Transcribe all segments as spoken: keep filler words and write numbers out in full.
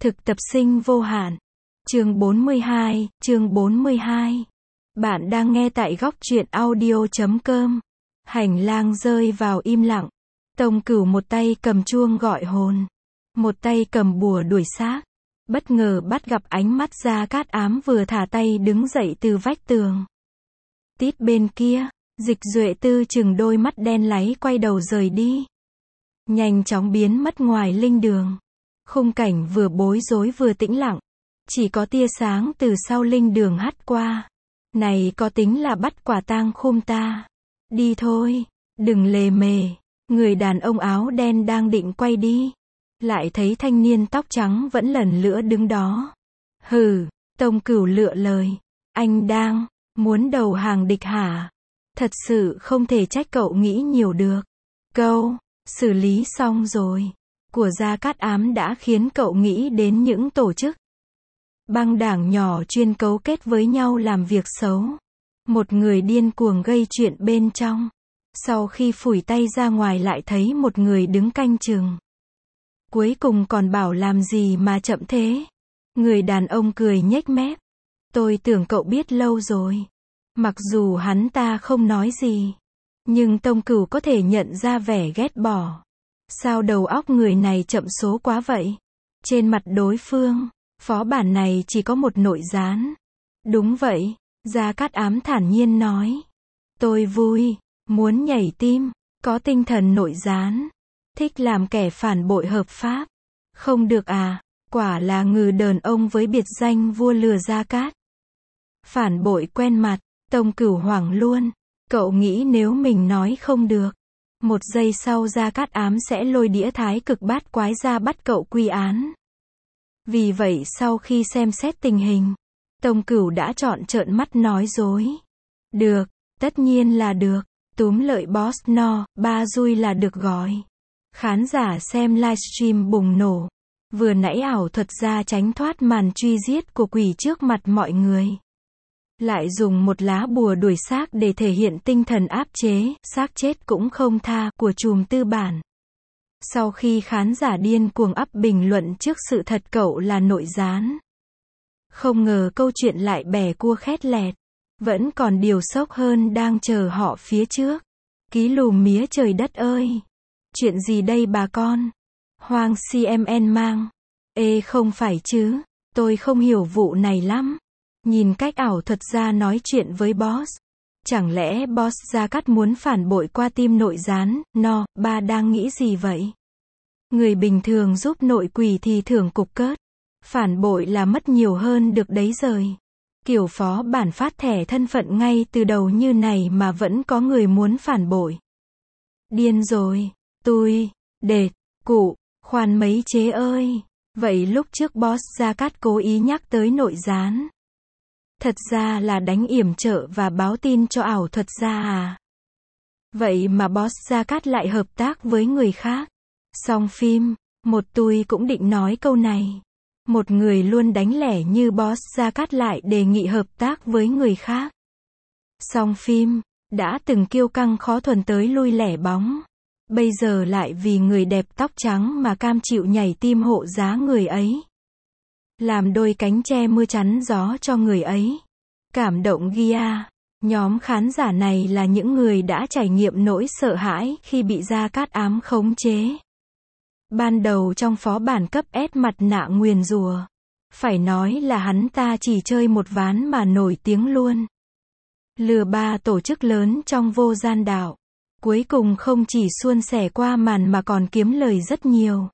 Thực tập sinh vô hạn. Chương bốn mươi hai, chương bốn mươi hai. Bạn đang nghe tại góc truyện audio chấm com. Hành lang rơi vào im lặng. Tông Cửu một tay cầm chuông gọi hồn, một tay cầm bùa đuổi xác. Bất ngờ bắt gặp ánh mắt Gia Cát Ám vừa thả tay đứng dậy từ vách tường. Tít bên kia, Dịch Duệ Tư chừng đôi mắt đen láy quay đầu rời đi. Nhanh chóng biến mất ngoài linh đường. Khung cảnh vừa bối rối vừa tĩnh lặng. Chỉ có tia sáng từ sau linh đường hắt qua. Này có tính là bắt quả tang khum ta. Đi thôi, đừng lề mề. Người đàn ông áo đen đang định quay đi. Lại thấy thanh niên tóc trắng vẫn lần lữa đứng đó. Hừ, Tông Cửu lựa lời. Anh đang muốn đầu hàng địch hả? Thật sự không thể trách cậu nghĩ nhiều được. Câu, xử lý xong rồi, của Gia Cát Ám đã khiến cậu nghĩ đến những tổ chức băng đảng nhỏ chuyên cấu kết với nhau làm việc xấu. Một người điên cuồng gây chuyện bên trong. Sau khi phủi tay ra ngoài lại thấy một người đứng canh chừng. Cuối cùng còn bảo làm gì mà chậm thế. Người đàn ông cười nhếch mép. Tôi tưởng cậu biết lâu rồi. Mặc dù hắn ta không nói gì, nhưng Tông Cửu có thể nhận ra vẻ ghét bỏ. Sao đầu óc người này chậm số quá vậy? Trên mặt đối phương, phó bản này chỉ có một nội gián. Đúng vậy, Gia Cát Ám thản nhiên nói. Tôi vui, muốn nhảy tim, có tinh thần nội gián. Thích làm kẻ phản bội hợp pháp. Không được à, quả là ngừ đờn ông với biệt danh vua lừa Gia Cát. Phản bội quen mặt, Tông Cửu hoảng luôn. Cậu nghĩ nếu mình nói không được, một giây sau Gia Cát Ám sẽ lôi đĩa thái cực bát quái ra bắt cậu quy án. Vì vậy sau khi xem xét tình hình, Tông Cửu đã chọn trợn mắt nói dối. Được, tất nhiên là được. Túm lợi boss no, ba dui là được gọi. Khán giả xem livestream bùng nổ. Vừa nãy ảo thuật gia tránh thoát màn truy giết của quỷ trước mặt mọi người. Lại dùng một lá bùa đuổi xác để thể hiện tinh thần áp chế, xác chết cũng không tha, của chùm tư bản. Sau khi khán giả điên cuồng ắp bình luận trước sự thật cậu là nội gián. Không ngờ câu chuyện lại bẻ cua khét lẹt. Vẫn còn điều sốc hơn đang chờ họ phía trước. Ký lùm mía trời đất ơi. Chuyện gì đây bà con? Hoang xê em en mang. Ê không phải chứ, tôi không hiểu vụ này lắm. Nhìn cách ảo thuật gia nói chuyện với boss. Chẳng lẽ boss Gia Cát muốn phản bội qua team nội gián, no, ba đang nghĩ gì vậy? Người bình thường giúp nội quỷ thì thưởng cục cớt. Phản bội là mất nhiều hơn được đấy rời. Kiểu phó bản phát thẻ thân phận ngay từ đầu như này mà vẫn có người muốn phản bội. Điên rồi, tôi, đệt, cụ, khoan mấy chế ơi. Vậy lúc trước boss Gia Cát cố ý nhắc tới nội gián. Thật ra là đánh yểm trợ và báo tin cho ảo thuật gia à? Vậy mà boss Gia Cát lại hợp tác với người khác. Xong phim, một tôi cũng định nói câu này. Một người luôn đánh lẻ như boss Gia Cát lại đề nghị hợp tác với người khác. Xong phim, đã từng kiêu căng khó thuần tới lui lẻ bóng. Bây giờ lại vì người đẹp tóc trắng mà cam chịu nhảy tim hộ giá người ấy. Làm đôi cánh che mưa chắn gió cho người ấy. Cảm động ghi à. Nhóm khán giả này là những người đã trải nghiệm nỗi sợ hãi khi bị Gia Cát Ám khống chế. Ban đầu trong phó bản cấp S mặt nạ nguyền rủa. Phải nói là hắn ta chỉ chơi một ván mà nổi tiếng luôn. Lừa ba tổ chức lớn trong vô gian đạo. Cuối cùng không chỉ suôn sẻ qua màn mà còn kiếm lời rất nhiều.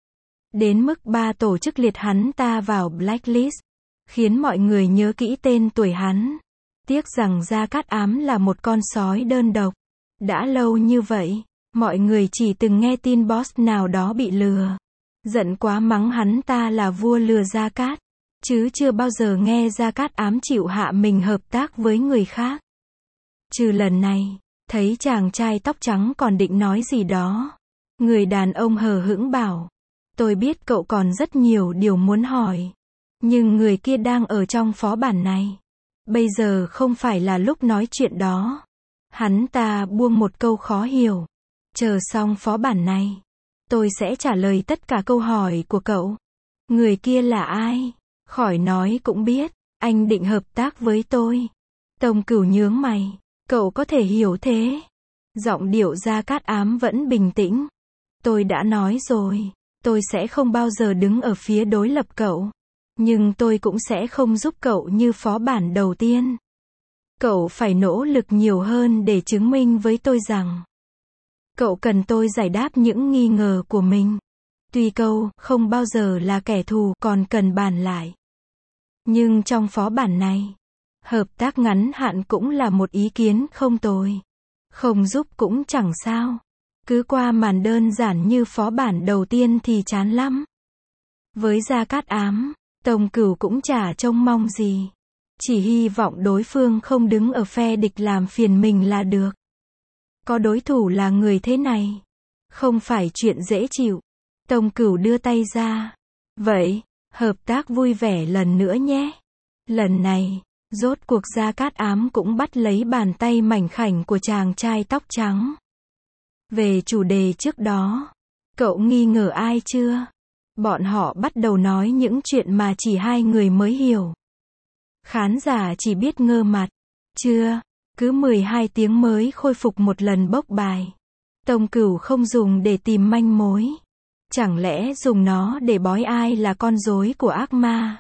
Đến mức ba tổ chức liệt hắn ta vào blacklist. Khiến mọi người nhớ kỹ tên tuổi hắn. Tiếc rằng Gia Cát Ám là một con sói đơn độc. Đã lâu như vậy, mọi người chỉ từng nghe tin boss nào đó bị lừa. Giận quá mắng hắn ta là vua lừa Gia Cát. Chứ chưa bao giờ nghe Gia Cát Ám chịu hạ mình hợp tác với người khác. Trừ lần này, thấy chàng trai tóc trắng còn định nói gì đó. Người đàn ông hờ hững bảo. Tôi biết cậu còn rất nhiều điều muốn hỏi. Nhưng người kia đang ở trong phó bản này. Bây giờ không phải là lúc nói chuyện đó. Hắn ta buông một câu khó hiểu. Chờ xong phó bản này, tôi sẽ trả lời tất cả câu hỏi của cậu. Người kia là ai? Khỏi nói cũng biết, anh định hợp tác với tôi. Tông Cửu nhướng mày, cậu có thể hiểu thế. Giọng điệu Gia Cát Ám vẫn bình tĩnh. Tôi đã nói rồi, tôi sẽ không bao giờ đứng ở phía đối lập cậu. Nhưng tôi cũng sẽ không giúp cậu như phó bản đầu tiên. Cậu phải nỗ lực nhiều hơn để chứng minh với tôi rằng cậu cần tôi giải đáp những nghi ngờ của mình. Tuy câu không bao giờ là kẻ thù còn cần bàn lại. Nhưng trong phó bản này, hợp tác ngắn hạn cũng là một ý kiến không tồi. Không giúp cũng chẳng sao. Cứ qua màn đơn giản như phó bản đầu tiên thì chán lắm. Với Gia Cát Ám, Tông Cửu cũng chả trông mong gì. Chỉ hy vọng đối phương không đứng ở phe địch làm phiền mình là được. Có đối thủ là người thế này, không phải chuyện dễ chịu. Tông Cửu đưa tay ra. Vậy, hợp tác vui vẻ lần nữa nhé. Lần này, rốt cuộc Gia Cát Ám cũng bắt lấy bàn tay mảnh khảnh của chàng trai tóc trắng. Về chủ đề trước đó, cậu nghi ngờ ai chưa? Bọn họ bắt đầu nói những chuyện mà chỉ hai người mới hiểu. Khán giả chỉ biết ngơ mặt. Chưa, cứ mười hai tiếng mới khôi phục một lần bốc bài. Tông Cửu không dùng để tìm manh mối. Chẳng lẽ dùng nó để bói ai là con rối của ác ma?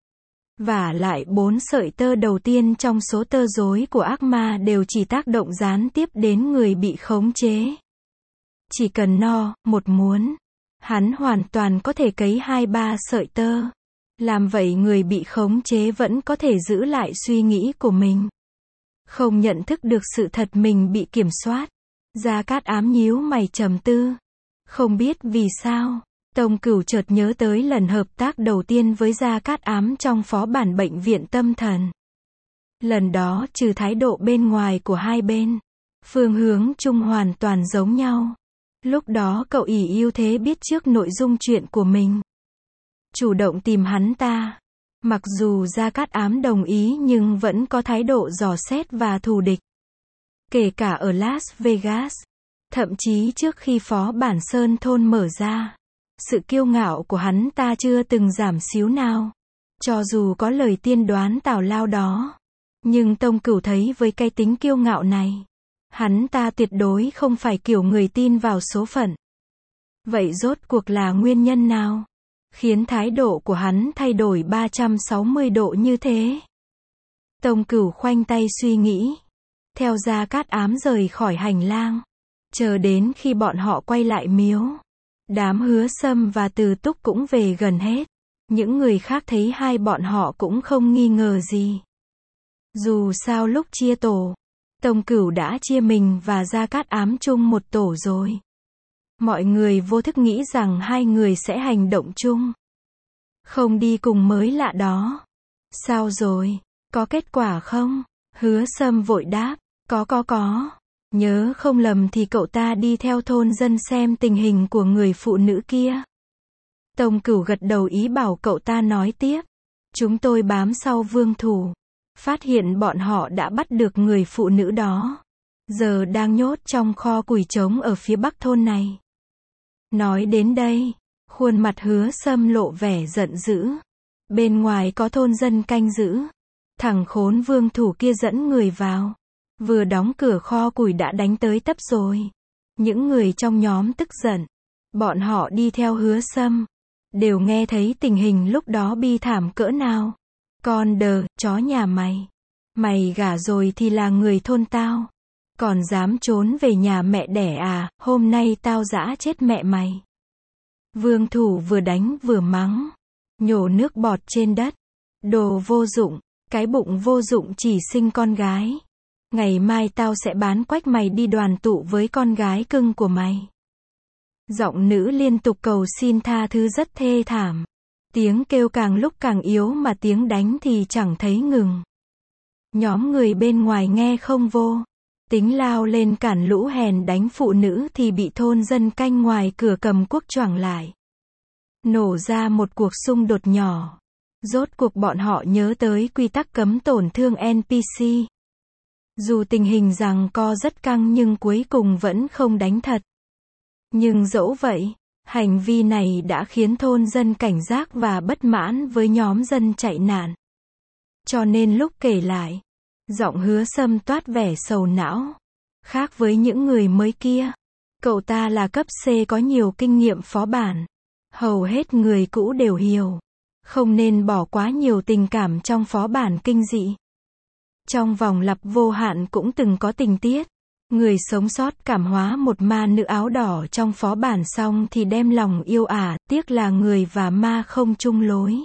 Vả lại bốn sợi tơ đầu tiên trong số tơ rối của ác ma đều chỉ tác động gián tiếp đến người bị khống chế. Chỉ cần no, một muốn, hắn hoàn toàn có thể cấy hai ba sợi tơ. Làm vậy người bị khống chế vẫn có thể giữ lại suy nghĩ của mình. Không nhận thức được sự thật mình bị kiểm soát. Gia Cát Ám nhíu mày trầm tư. Không biết vì sao, Tông Cửu chợt nhớ tới lần hợp tác đầu tiên với Gia Cát Ám trong phó bản bệnh viện tâm thần. Lần đó trừ thái độ bên ngoài của hai bên, phương hướng chung hoàn toàn giống nhau. Lúc đó cậu ỷ ưu thế biết trước nội dung chuyện của mình. Chủ động tìm hắn ta. Mặc dù Gia Cát Ám đồng ý nhưng vẫn có thái độ dò xét và thù địch. Kể cả ở Las Vegas. Thậm chí trước khi phó bản Sơn Thôn mở ra, sự kiêu ngạo của hắn ta chưa từng giảm xíu nào. Cho dù có lời tiên đoán tào lao đó. Nhưng Tông Cửu thấy với cái tính kiêu ngạo này, hắn ta tuyệt đối không phải kiểu người tin vào số phận. Vậy rốt cuộc là nguyên nhân nào khiến thái độ của hắn thay đổi ba trăm sáu mươi độ như thế? Tông Cửu khoanh tay suy nghĩ. Theo Gia Cát Ám rời khỏi hành lang. Chờ đến khi bọn họ quay lại miếu. Đám Hứa Sâm và Từ Túc cũng về gần hết. Những người khác thấy hai bọn họ cũng không nghi ngờ gì. Dù sao lúc chia tổ, Tông Cửu đã chia mình và Gia Cát Ám chung một tổ rồi. Mọi người vô thức nghĩ rằng hai người sẽ hành động chung. Không đi cùng mới lạ đó. Sao rồi? Có kết quả không? Hứa Sâm vội đáp. Có có có. Nhớ không lầm thì cậu ta đi theo thôn dân xem tình hình của người phụ nữ kia. Tông Cửu gật đầu ý bảo cậu ta nói tiếp. Chúng tôi bám sau Vương Thủ. Phát hiện bọn họ đã bắt được người phụ nữ đó. Giờ đang nhốt trong kho củi trống ở phía bắc thôn này. Nói đến đây, khuôn mặt Hứa Sâm lộ vẻ giận dữ. Bên ngoài có thôn dân canh giữ. Thằng khốn Vương Thủ kia dẫn người vào. Vừa đóng cửa kho củi đã đánh tới tấp rồi. Những người trong nhóm tức giận. Bọn họ đi theo Hứa Sâm. Đều nghe thấy tình hình lúc đó bi thảm cỡ nào. Con đờ, chó nhà mày. Mày gả rồi thì là người thôn tao. Còn dám trốn về nhà mẹ đẻ à, hôm nay tao giã chết mẹ mày. Vương Thủ vừa đánh vừa mắng. Nhổ nước bọt trên đất. Đồ vô dụng, cái bụng vô dụng chỉ sinh con gái. Ngày mai tao sẽ bán quách mày đi đoàn tụ với con gái cưng của mày. Giọng nữ liên tục cầu xin tha thứ rất thê thảm. Tiếng kêu càng lúc càng yếu mà tiếng đánh thì chẳng thấy ngừng. Nhóm người bên ngoài nghe không vô. Tính lao lên cản lũ hèn đánh phụ nữ thì bị thôn dân canh ngoài cửa cầm cuốc choảng lại. Nổ ra một cuộc xung đột nhỏ. Rốt cuộc bọn họ nhớ tới quy tắc cấm tổn thương en pê xê. Dù tình hình giằng co rất căng nhưng cuối cùng vẫn không đánh thật. Nhưng dẫu vậy, Hành vi này đã khiến thôn dân cảnh giác và bất mãn với nhóm dân chạy nạn. Cho nên lúc kể lại, giọng Hứa Sâm toát vẻ sầu não. Khác với những người mới kia, cậu ta là cấp C có nhiều kinh nghiệm phó bản. Hầu hết người cũ đều hiểu, không nên bỏ quá nhiều tình cảm trong phó bản kinh dị. Trong vòng lặp vô hạn cũng từng có tình tiết. Người sống sót cảm hóa một ma nữ áo đỏ trong phó bản xong thì đem lòng yêu ả, tiếc là người và ma không chung lối.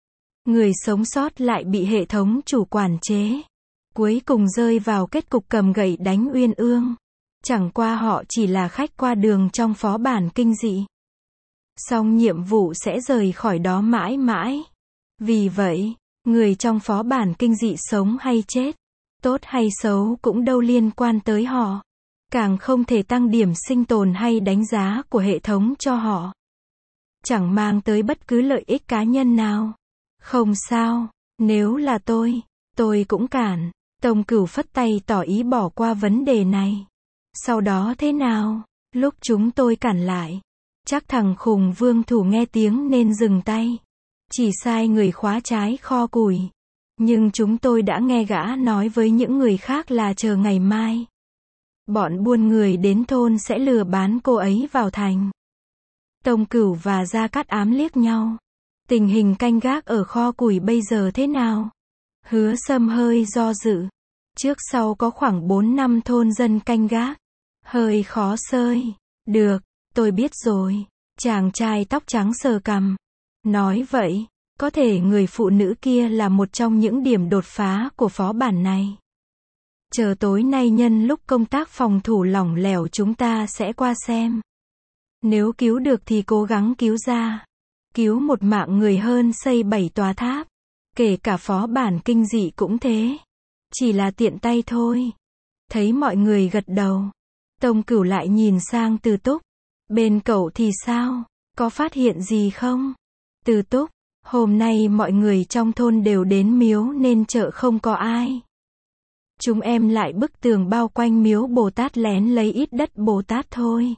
Người sống sót lại bị hệ thống chủ quản chế. Cuối cùng rơi vào kết cục cầm gậy đánh uyên ương. Chẳng qua họ chỉ là khách qua đường trong phó bản kinh dị. Xong nhiệm vụ sẽ rời khỏi đó mãi mãi. Vì vậy, người trong phó bản kinh dị sống hay chết, tốt hay xấu cũng đâu liên quan tới họ. Càng không thể tăng điểm sinh tồn hay đánh giá của hệ thống cho họ. Chẳng mang tới bất cứ lợi ích cá nhân nào. Không sao, nếu là tôi, tôi cũng cản. Tông Cửu phất tay tỏ ý bỏ qua vấn đề này. Sau đó thế nào? Lúc chúng tôi cản lại, chắc thằng khùng Vương Thủ nghe tiếng nên dừng tay. Chỉ sai người khóa trái kho củi. Nhưng chúng tôi đã nghe gã nói với những người khác là chờ ngày mai. Bọn buôn người đến thôn sẽ lừa bán cô ấy vào thành. Tông Cửu và Gia Cát Ám liếc nhau. Tình hình canh gác ở kho củi bây giờ thế nào? Hứa Sâm hơi do dự. Trước sau có khoảng bốn năm thôn dân canh gác. Hơi khó xơi. Được, tôi biết rồi. Chàng trai tóc trắng sờ cằm. Nói vậy, có thể người phụ nữ kia là một trong những điểm đột phá của phó bản này. Chờ tối nay nhân lúc công tác phòng thủ lỏng lẻo chúng ta sẽ qua xem. Nếu cứu được thì cố gắng cứu ra. Cứu một mạng người hơn xây bảy tòa tháp. Kể cả phó bản kinh dị cũng thế. Chỉ là tiện tay thôi. Thấy mọi người gật đầu. Tông Cửu lại nhìn sang Từ Túc. Bên cậu thì sao? Có phát hiện gì không? Từ Túc, hôm nay mọi người trong thôn đều đến miếu nên chợ không có ai. Chúng em lại bức tường bao quanh miếu Bồ Tát lén lấy ít đất Bồ Tát thôi.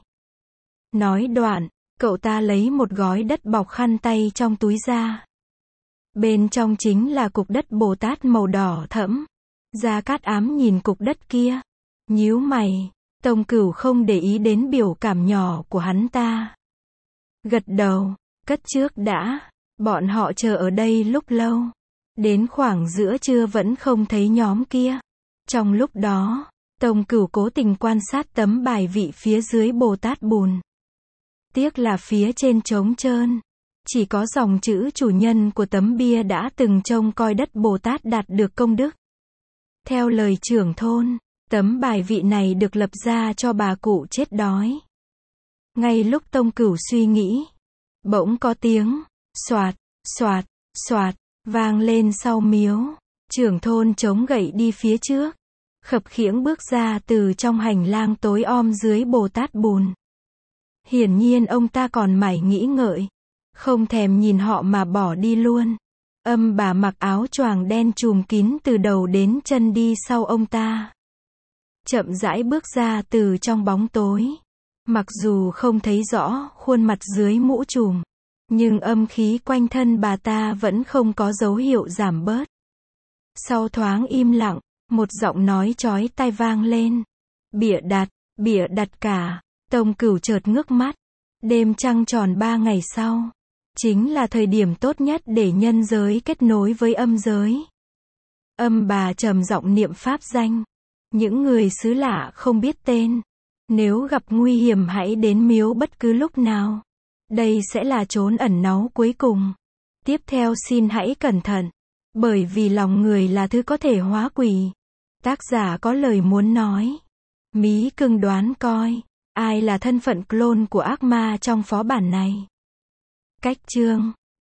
Nói đoạn, cậu ta lấy một gói đất bọc khăn tay trong túi ra. Bên trong chính là cục đất Bồ Tát màu đỏ thẫm. Gia Cát Ám nhìn cục đất kia. Nhíu mày, Tông Cửu không để ý đến biểu cảm nhỏ của hắn ta. Gật đầu, cất trước đã. Bọn họ chờ ở đây lúc lâu. Đến khoảng giữa trưa vẫn không thấy nhóm kia. Trong lúc đó, Tông Cửu cố tình quan sát tấm bài vị phía dưới Bồ Tát bùn. Tiếc là phía trên trống trơn. Chỉ có dòng chữ chủ nhân của tấm bia đã từng trông coi đất Bồ Tát đạt được công đức. Theo lời trưởng thôn, tấm bài vị này được lập ra cho bà cụ chết đói. Ngay lúc Tông Cửu suy nghĩ, bỗng có tiếng xoạt, xoạt, xoạt vang lên sau miếu. Trưởng thôn chống gậy đi phía trước, khập khiễng bước ra từ trong hành lang tối om dưới Bồ Tát bùn. Hiển nhiên ông ta còn mải nghĩ ngợi, không thèm nhìn họ mà bỏ đi luôn. Âm bà mặc áo choàng đen trùm kín từ đầu đến chân đi sau ông ta. Chậm rãi bước ra từ trong bóng tối. Mặc dù không thấy rõ khuôn mặt dưới mũ trùm, nhưng âm khí quanh thân bà ta vẫn không có dấu hiệu giảm bớt. Sau thoáng im lặng, một giọng nói chói tai vang lên. Bịa đặt, bịa đặt cả. Tông Cửu chợt ngước mắt. Đêm trăng tròn ba ngày sau, chính là thời điểm tốt nhất để nhân giới kết nối với âm giới. Âm bà trầm giọng niệm pháp danh. Những người xứ lạ không biết tên, nếu gặp nguy hiểm hãy đến miếu bất cứ lúc nào. Đây sẽ là chốn ẩn náu cuối cùng. Tiếp theo xin hãy cẩn thận, bởi vì lòng người là thứ có thể hóa quỷ. Tác giả có lời muốn nói. Mí cưng đoán coi, ai là thân phận clone của ác ma trong phó bản này. Cách chương